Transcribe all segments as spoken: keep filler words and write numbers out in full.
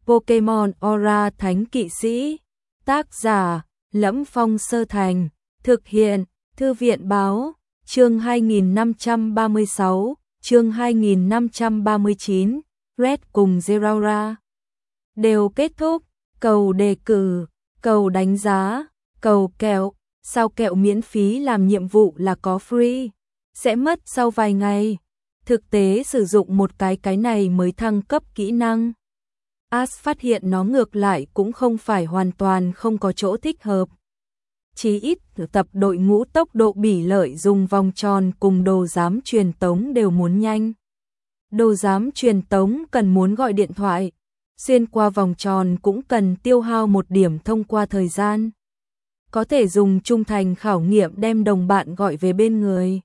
Pokemon Aura Thánh Kỵ Sĩ. Tác giả Lẫm Phong Sơ Thành. Thực hiện Thư viện Báo. Chương hai nghìn năm trăm ba mươi sáu, chương hai nghìn năm trăm ba mươi chín, Red cùng Zeraora đều kết thúc. Cầu đề cử, cầu đánh giá, cầu kẹo. Sao kẹo miễn phí làm nhiệm vụ là có free, sẽ mất sau vài ngày. Thực tế sử dụng một cái cái này mới thăng cấp kỹ năng. Ash phát hiện nó ngược lại cũng không phải hoàn toàn không có chỗ thích hợp. Chí ít tập đội ngũ tốc độ bỉ lợi dùng vòng tròn cùng đồ giám truyền tống đều muốn nhanh. Đồ giám truyền tống cần muốn gọi điện thoại, xuyên qua vòng tròn cũng cần tiêu hao một điểm thông qua thời gian. Có thể dùng trung thành khảo nghiệm đem đồng bạn gọi về bên người.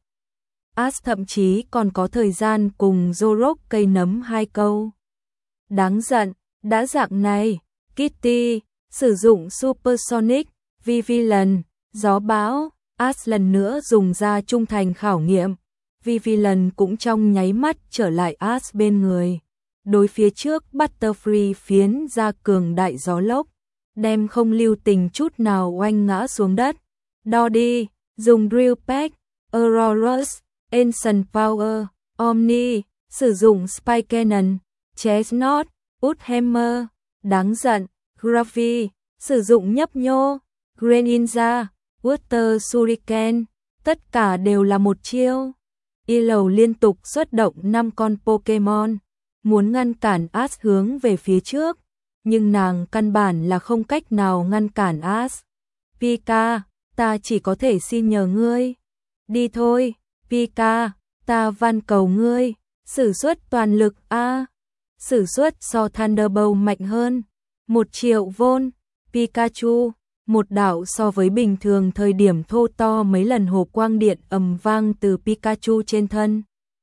Ash thậm chí còn có thời gian cùng Zorok cây nấm hai câu. Đáng giận, đã dạng này, Kitty, sử dụng Supersonic, Vivilan, gió bão, Ash lần nữa dùng ra trung thành khảo nghiệm. Vivilan cũng trong nháy mắt trở lại Ash bên người. Đối phía trước Butterfree phiến ra cường đại gió lốc, đem không lưu tình chút nào oanh ngã xuống đất. Dodie, dùng Drill Peck, Aurorus, Ancient Power, Omni, sử dụng Spike Cannon, Chestnut, Woodhammer, đáng giận, Gravy, sử dụng nhấp nhô, Greninja, Water Shuriken, tất cả đều là một chiêu. Yellow liên tục xuất động năm con Pokemon, muốn ngăn cản Ash hướng về phía trước, nhưng nàng căn bản là không cách nào ngăn cản Ash. Pika, ta chỉ có thể xin nhờ ngươi. Đi thôi, Pika, ta van cầu ngươi, sử xuất toàn lực a. Sử xuất so Thunderbolt mạnh hơn, một triệu vôn. Pikachu, một đạo so với bình thường thời điểm thô to mấy lần hồ quang điện ầm vang từ Pikachu trên thân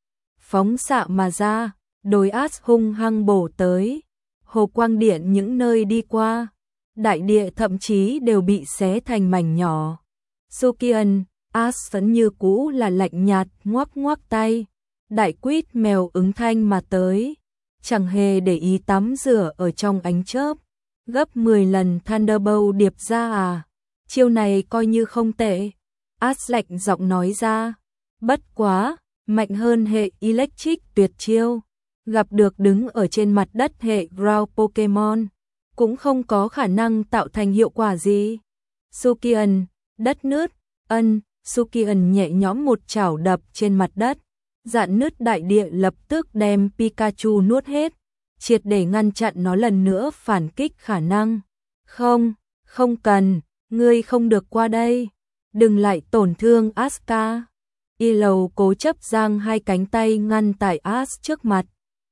phóng xạ mà ra, đối Ash hung hăng bổ tới. Hồ quang điện những nơi đi qua, đại địa thậm chí đều bị xé thành mảnh nhỏ. Sukian, Ash vẫn như cũ là lạnh nhạt ngoắc ngoắc tay. Đại quýt mèo ứng thanh mà tới, chẳng hề để ý tắm rửa ở trong ánh chớp. Gấp mười lần Thunderbolt điệp ra à? Chiêu này coi như không tệ. Ash lạnh giọng nói ra. Bất quá, mạnh hơn hệ Electric tuyệt chiêu. Gặp được đứng ở trên mặt đất hệ Ground Pokemon, cũng không có khả năng tạo thành hiệu quả gì. Sukian, đất nứt, ân, Sukian nhẹ nhõm một chảo đập trên mặt đất. Dạn nứt đại địa lập tức đem Pikachu nuốt hết, triệt để ngăn chặn nó lần nữa phản kích khả năng. Không, không cần, ngươi không được qua đây. Đừng lại tổn thương Aska. Yellow cố chấp giang hai cánh tay ngăn tại Ash trước mặt.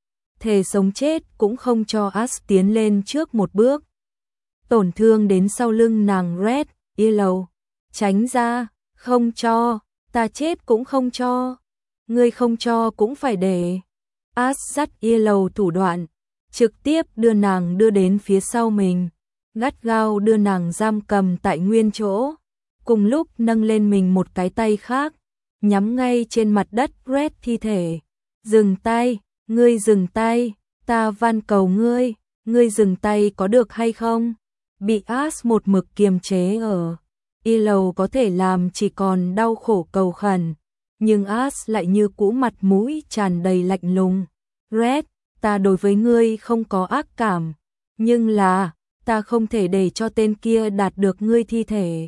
Thề sống chết cũng không cho Ash tiến lên trước một bước. Tổn thương đến sau lưng nàng Red, Yellow. Tránh ra, không cho, ta chết cũng không cho. Ngươi không cho cũng phải để. Ash dắt Yellow thủ đoạn, trực tiếp đưa nàng đưa đến phía sau mình, gắt gao đưa nàng giam cầm tại nguyên chỗ, cùng lúc nâng lên mình một cái tay khác, nhắm ngay trên mặt đất Red thi thể. Dừng tay, ngươi dừng tay, ta van cầu ngươi, ngươi dừng tay có được hay không? Bị Ash một mực kiềm chế ở, Yellow có thể làm chỉ còn đau khổ cầu khẩn, nhưng Ash lại như cũ mặt mũi tràn đầy lạnh lùng. Red, ta đối với ngươi không có ác cảm, nhưng là, ta không thể để cho tên kia đạt được ngươi thi thể.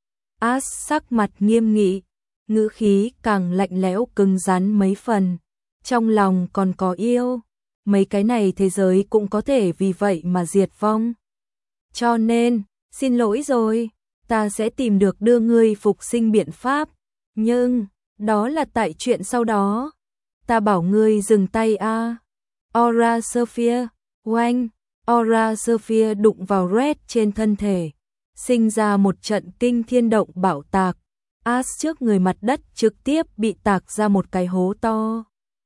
Ash sắc mặt nghiêm nghị, ngữ khí càng lạnh lẽo cứng rắn mấy phần, trong lòng còn có yêu, mấy cái này thế giới cũng có thể vì vậy mà diệt vong. Cho nên, xin lỗi rồi, ta sẽ tìm được đưa ngươi phục sinh biện pháp, nhưng, đó là tại chuyện sau đó. Ta bảo ngươi dừng tay a. À. Aura Sphere, oanh, Aura Sphere đụng vào Red trên thân thể, sinh ra một trận kinh thiên động bạo tạc. Ash trước người mặt đất trực tiếp bị tạc ra một cái hố to.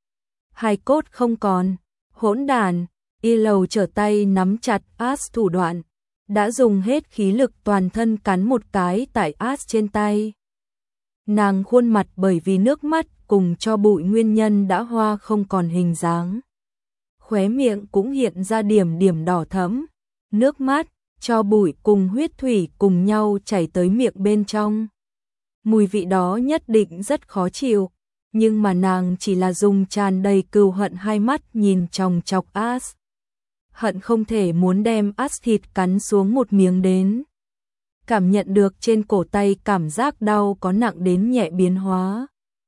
Hài cốt không còn, hỗn đản. Yellow trở tay nắm chặt Ash thủ đoạn, đã dùng hết khí lực toàn thân cắn một cái tại Ash trên tay. Nàng khuôn mặt bởi vì nước mắt cùng cho bụi nguyên nhân đã hoa không còn hình dáng. khóe miệng cũng hiện ra điểm điểm đỏ thẫm, nước mắt, tro bụi cùng huyết thủy cùng nhau chảy tới miệng bên trong. Mùi vị đó nhất định rất khó chịu, nhưng mà nàng chỉ là dùng tràn đầy cừu hận hai mắt nhìn chòng chọc As. Hận không thể muốn đem As thịt cắn xuống một miếng đến. Cảm nhận được trên cổ tay cảm giác đau có nặng đến nhẹ biến hóa.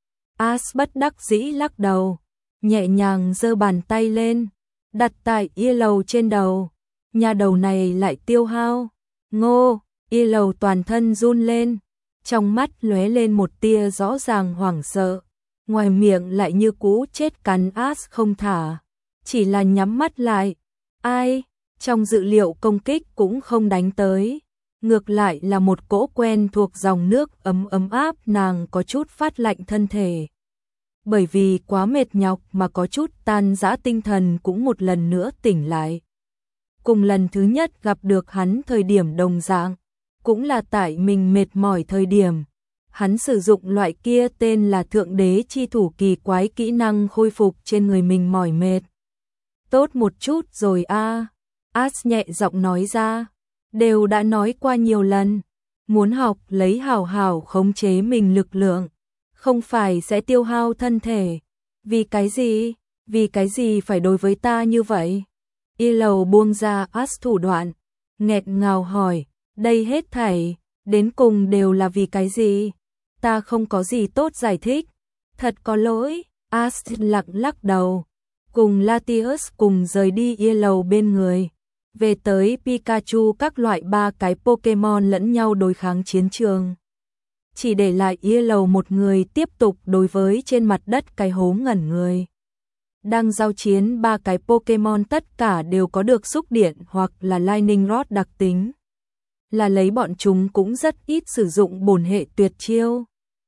As bất đắc dĩ lắc đầu, nhẹ nhàng giơ bàn tay lên, đặt tại Yellow trên đầu. Nhà đầu này lại tiêu hao. Ngô, Yellow toàn thân run lên, trong mắt lóe lên một tia rõ ràng hoảng sợ, ngoài miệng lại như cũ chết cắn As không thả, chỉ là nhắm mắt lại. Ai, trong dự liệu công kích cũng không đánh tới, ngược lại là một cỗ quen thuộc dòng nước ấm ấm áp, nàng có chút phát lạnh thân thể. Bởi vì quá mệt nhọc mà có chút tan rã tinh thần cũng một lần nữa tỉnh lại. Cùng lần thứ nhất gặp được hắn thời điểm đồng dạng, cũng là tại mình mệt mỏi thời điểm. Hắn sử dụng loại kia tên là Thượng Đế chi thủ kỳ quái kỹ năng khôi phục trên người mình mỏi mệt. Tốt một chút rồi a. As nhẹ giọng nói ra, đều đã nói qua nhiều lần, muốn học lấy hảo hảo khống chế mình lực lượng, không phải sẽ tiêu hao thân thể. Vì cái gì? Vì cái gì phải đối với ta như vậy? Yellow buông ra As thủ đoạn, nghẹt ngào hỏi, đây hết thảy, đến cùng đều là vì cái gì? Ta không có gì tốt giải thích, thật có lỗi. As lặng lắc đầu, cùng Latios cùng rời đi Yellow bên người, về tới Pikachu các loại ba cái Pokemon lẫn nhau đối kháng chiến trường. Chỉ để lại Yellow một người tiếp tục đối với trên mặt đất cái hố ngẩn người. Đang giao chiến ba cái Pokemon tất cả đều có được xúc điện hoặc là Lightning Rod đặc tính. Là lấy bọn chúng cũng rất ít sử dụng bổn hệ tuyệt chiêu.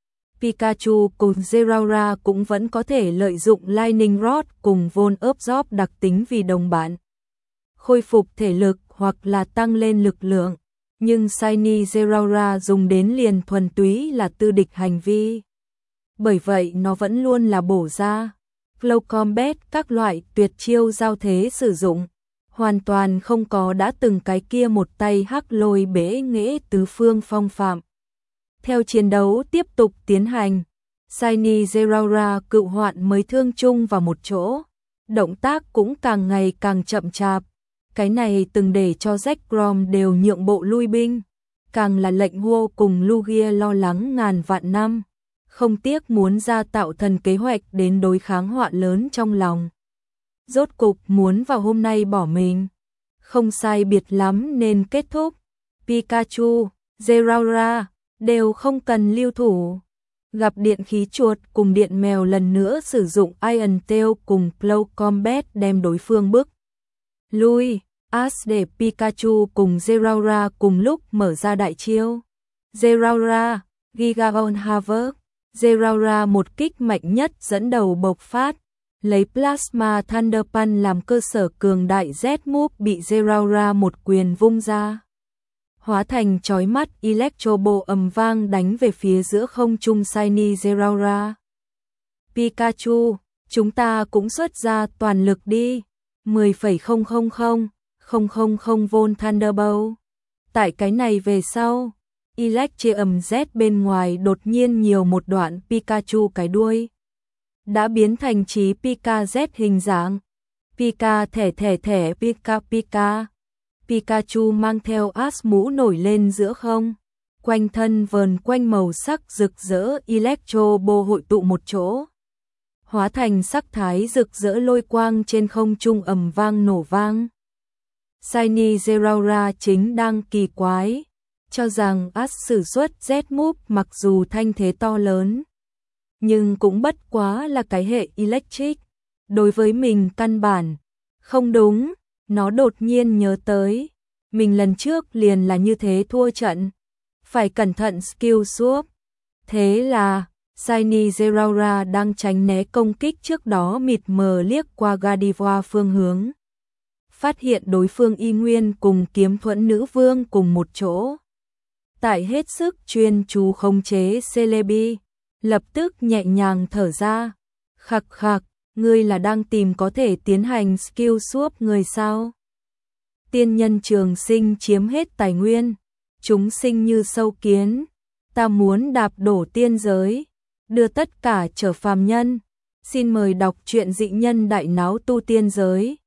Pikachu cùng Zeraora cũng vẫn có thể lợi dụng Lightning Rod cùng Volt Absorb đặc tính vì đồng bạn. Khôi phục thể lực hoặc là tăng lên lực lượng. Nhưng Shiny Zeraora dùng đến liền thuần túy là tư địch hành vi. Bởi vậy nó vẫn luôn là bổ ra. Flow Combat các loại tuyệt chiêu giao thế sử dụng, hoàn toàn không có đã từng cái kia một tay hắc lôi bể nghệ tứ phương phong phạm. Theo chiến đấu tiếp tục tiến hành, Shiny Zeraora cựu hoạn mới thương chung vào một chỗ, động tác cũng càng ngày càng chậm chạp. Cái này từng để cho Jack Grom đều nhượng bộ lui binh, càng là lệnh Huo cùng Lugia lo lắng ngàn vạn năm, không tiếc muốn ra tạo thần kế hoạch đến đối kháng họa lớn trong lòng. Rốt cục muốn vào hôm nay bỏ mình, không sai biệt lắm nên kết thúc. Pikachu, Zeraora đều không cần lưu thủ. Gặp điện khí chuột cùng điện mèo lần nữa sử dụng Iron Tail cùng Flow Combat đem đối phương bức lui. As để Pikachu cùng Zeraora cùng lúc mở ra đại chiêu. Zeraora, Gigaon Havoc. Zeraora một kích mạnh nhất dẫn đầu bộc phát, lấy Plasma Thunder Punch làm cơ sở cường đại, Z-Move bị Zeraora một quyền vung ra, hóa thành chói mắt Electro Ball ầm vang đánh về phía giữa không trung Shiny Zeraora. Pikachu, chúng ta cũng xuất ra toàn lực đi. mười phẩy không không không không không không Volt Thunderbolt. Tại cái này về sau, Electrium Z bên ngoài đột nhiên nhiều một đoạn Pikachu cái đuôi đã biến thành trí Pika Z hình dạng. Pika thẻ thẻ thẻ Pika Pika. Pikachu mang theo As mũ nổi lên giữa không, quanh thân vờn quanh màu sắc rực rỡ Electro Ball hội tụ một chỗ, hóa thành sắc thái rực rỡ lôi quang trên không trung ầm vang nổ vang. Shiny Zeraora chính đang kỳ quái, cho rằng As sử xuất Z-Move mặc dù thanh thế to lớn, nhưng cũng bất quá là cái hệ Electric. Đối với mình căn bản không đúng, nó đột nhiên nhớ tới, mình lần trước liền là như thế thua trận, phải cẩn thận skill swap. Thế là Shiny Zeraora đang tránh né công kích trước đó mịt mờ liếc qua Gardevoir phương hướng, phát hiện đối phương y nguyên cùng kiếm thuẫn nữ vương cùng một chỗ. Tại hết sức chuyên chú khống chế Celebi, lập tức nhẹ nhàng thở ra, khặc khặc, ngươi là đang tìm có thể tiến hành skill swap người sao? Tiên nhân trường sinh chiếm hết tài nguyên, chúng sinh như sâu kiến, ta muốn đạp đổ tiên giới, đưa tất cả trở phàm nhân. Xin mời đọc truyện Dị Nhân Đại Náo Tu Tiên Giới.